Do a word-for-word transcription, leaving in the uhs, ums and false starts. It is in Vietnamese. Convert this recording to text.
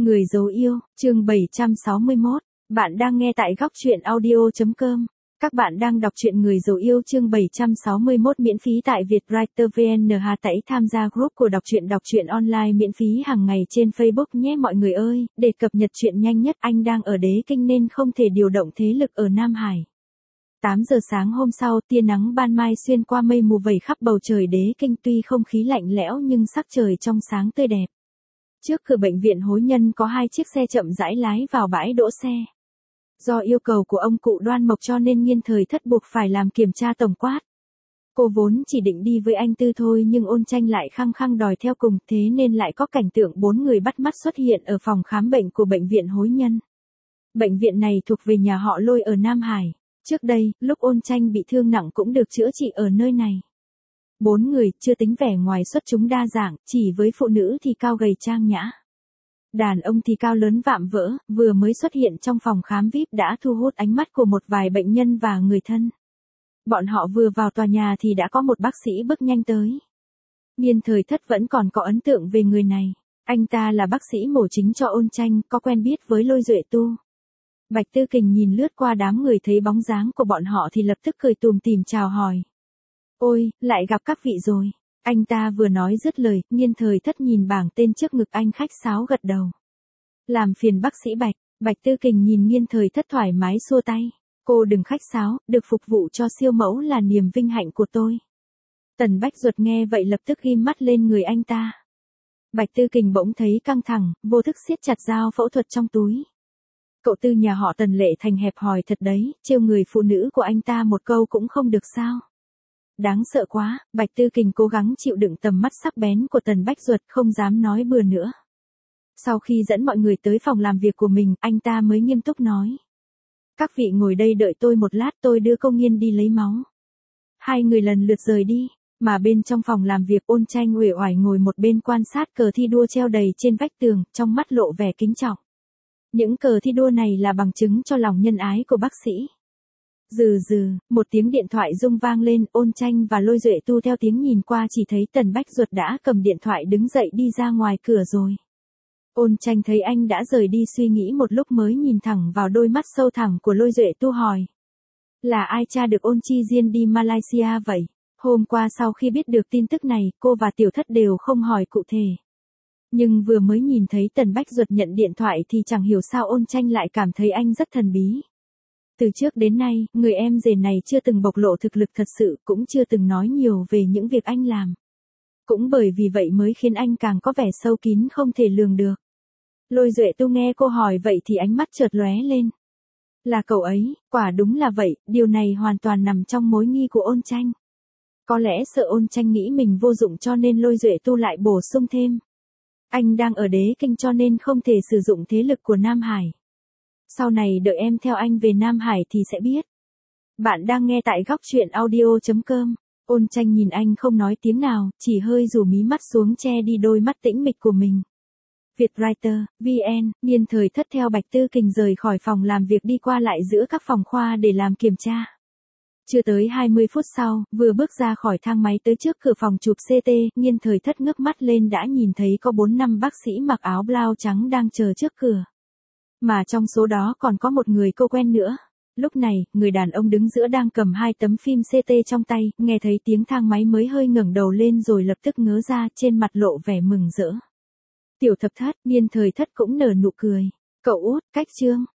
Người dấu yêu, chương bảy trăm sáu mươi mốt. Bạn đang nghe tại góc truyện audio.com. Các bạn đang đọc truyện Người dấu yêu chương bảy trăm sáu mươi mốt miễn phí tại Vietwriter vê en. Hà tẩy tham gia group của đọc truyện đọc truyện online miễn phí hàng ngày trên Facebook nhé mọi người ơi. Để cập nhật truyện nhanh nhất, anh đang ở Đế Kinh nên không thể điều động thế lực ở Nam Hải. tám giờ sáng hôm sau, tia nắng ban mai xuyên qua mây mù vẩy khắp bầu trời Đế Kinh, tuy không khí lạnh lẽo nhưng sắc trời trong sáng tươi đẹp. Trước cửa bệnh viện Hối Nhân có hai chiếc xe chậm rãi lái vào bãi đỗ xe. Do yêu cầu của ông cụ Đoan Mộc cho nên Nghiên Thời Thất buộc phải làm kiểm tra tổng quát. Cô vốn chỉ định đi với anh Tư thôi nhưng Ôn Tranh lại khăng khăng đòi theo cùng, thế nên lại có cảnh tượng bốn người bắt mắt xuất hiện ở phòng khám bệnh của bệnh viện Hối Nhân. Bệnh viện này thuộc về nhà họ Lôi ở Nam Hải. Trước đây, lúc Ôn Tranh bị thương nặng cũng được chữa trị ở nơi này. Bốn người, chưa tính vẻ ngoài xuất chúng đa dạng, chỉ với phụ nữ thì cao gầy trang nhã. Đàn ông thì cao lớn vạm vỡ, vừa mới xuất hiện trong phòng khám vi ai pi đã thu hút ánh mắt của một vài bệnh nhân và người thân. Bọn họ vừa vào tòa nhà thì đã có một bác sĩ bước nhanh tới. Nghiên Thời Thất vẫn còn có ấn tượng về người này. Anh ta là bác sĩ mổ chính cho Ôn Tranh, có quen biết với Lôi Duệ Tu. Bạch Tư Kình nhìn lướt qua đám người thấy bóng dáng của bọn họ thì lập tức cười tùm tìm chào hỏi. Ôi, lại gặp các vị rồi. Anh ta vừa nói dứt lời, Nghiên Thời Thất nhìn bảng tên trước ngực anh khách sáo gật đầu. Làm phiền bác sĩ Bạch. Bạch Tư Kình nhìn Nghiên Thời Thất thoải mái xua tay. Cô đừng khách sáo, được phục vụ cho siêu mẫu là niềm vinh hạnh của tôi. Tần Bách Duật nghe vậy lập tức ghim mắt lên người anh ta. Bạch Tư Kình bỗng thấy căng thẳng, vô thức siết chặt dao phẫu thuật trong túi. Cậu Tư nhà họ Tần Lệ Thành hẹp hòi thật đấy, trêu người phụ nữ của anh ta một câu cũng không được sao. Đáng sợ quá, Bạch Tư Kình cố gắng chịu đựng tầm mắt sắc bén của Tần Bách Duật, không dám nói bừa nữa. Sau khi dẫn mọi người tới phòng làm việc của mình, anh ta mới nghiêm túc nói. Các vị ngồi đây đợi tôi một lát, tôi đưa cô Nghiên đi lấy máu. Hai người lần lượt rời đi, mà bên trong phòng làm việc Ôn Tranh uể oải ngồi một bên quan sát cờ thi đua treo đầy trên vách tường, trong mắt lộ vẻ kính trọng. Những cờ thi đua này là bằng chứng cho lòng nhân ái của bác sĩ. Dừ dừ, một tiếng điện thoại rung vang lên, Ôn Tranh và Lôi Duệ Tu theo tiếng nhìn qua chỉ thấy Tần Bách Duật đã cầm điện thoại đứng dậy đi ra ngoài cửa rồi. Ôn Tranh thấy anh đã rời đi suy nghĩ một lúc mới nhìn thẳng vào đôi mắt sâu thẳm của Lôi Duệ Tu hỏi. Là ai tra được Ôn Chi Diên đi Malaysia vậy? Hôm qua sau khi biết được tin tức này, cô và Tiểu Thất đều không hỏi cụ thể. Nhưng vừa mới nhìn thấy Tần Bách Duật nhận điện thoại thì chẳng hiểu sao Ôn Tranh lại cảm thấy anh rất thần bí. Từ trước đến nay, người em rể này chưa từng bộc lộ thực lực thật sự, cũng chưa từng nói nhiều về những việc anh làm. Cũng bởi vì vậy mới khiến anh càng có vẻ sâu kín không thể lường được. Lôi Duệ Tu nghe cô hỏi vậy thì ánh mắt chợt lóe lên. Là cậu ấy, quả đúng là vậy, điều này hoàn toàn nằm trong mối nghi của Ôn Tranh. Có lẽ sợ Ôn Tranh nghĩ mình vô dụng cho nên Lôi Duệ Tu lại bổ sung thêm. Anh đang ở Đế Kinh cho nên không thể sử dụng thế lực của Nam Hải. Sau này đợi em theo anh về Nam Hải thì sẽ biết. Bạn đang nghe tại góc truyện audio.com. Ôn Tranh nhìn anh không nói tiếng nào, chỉ hơi rủ mí mắt xuống che đi đôi mắt tĩnh mịch của mình. Vietwriter, vê en, Nghiên Thời Thất theo Bạch Tư Kình rời khỏi phòng làm việc đi qua lại giữa các phòng khoa để làm kiểm tra. Chưa tới hai mươi phút sau, vừa bước ra khỏi thang máy tới trước cửa phòng chụp xê tê, Nghiên Thời Thất ngước mắt lên đã nhìn thấy có bốn năm bác sĩ mặc áo blau trắng đang chờ trước cửa. Mà trong số đó còn có một người cô quen nữa. Lúc này, người đàn ông đứng giữa đang cầm hai tấm phim xê tê trong tay, nghe thấy tiếng thang máy mới hơi ngẩng đầu lên rồi lập tức ngớ ra, trên mặt lộ vẻ mừng rỡ. Tiểu Thập Thất, Nghiên Thời Thất cũng nở nụ cười. Cậu út, cách Trương,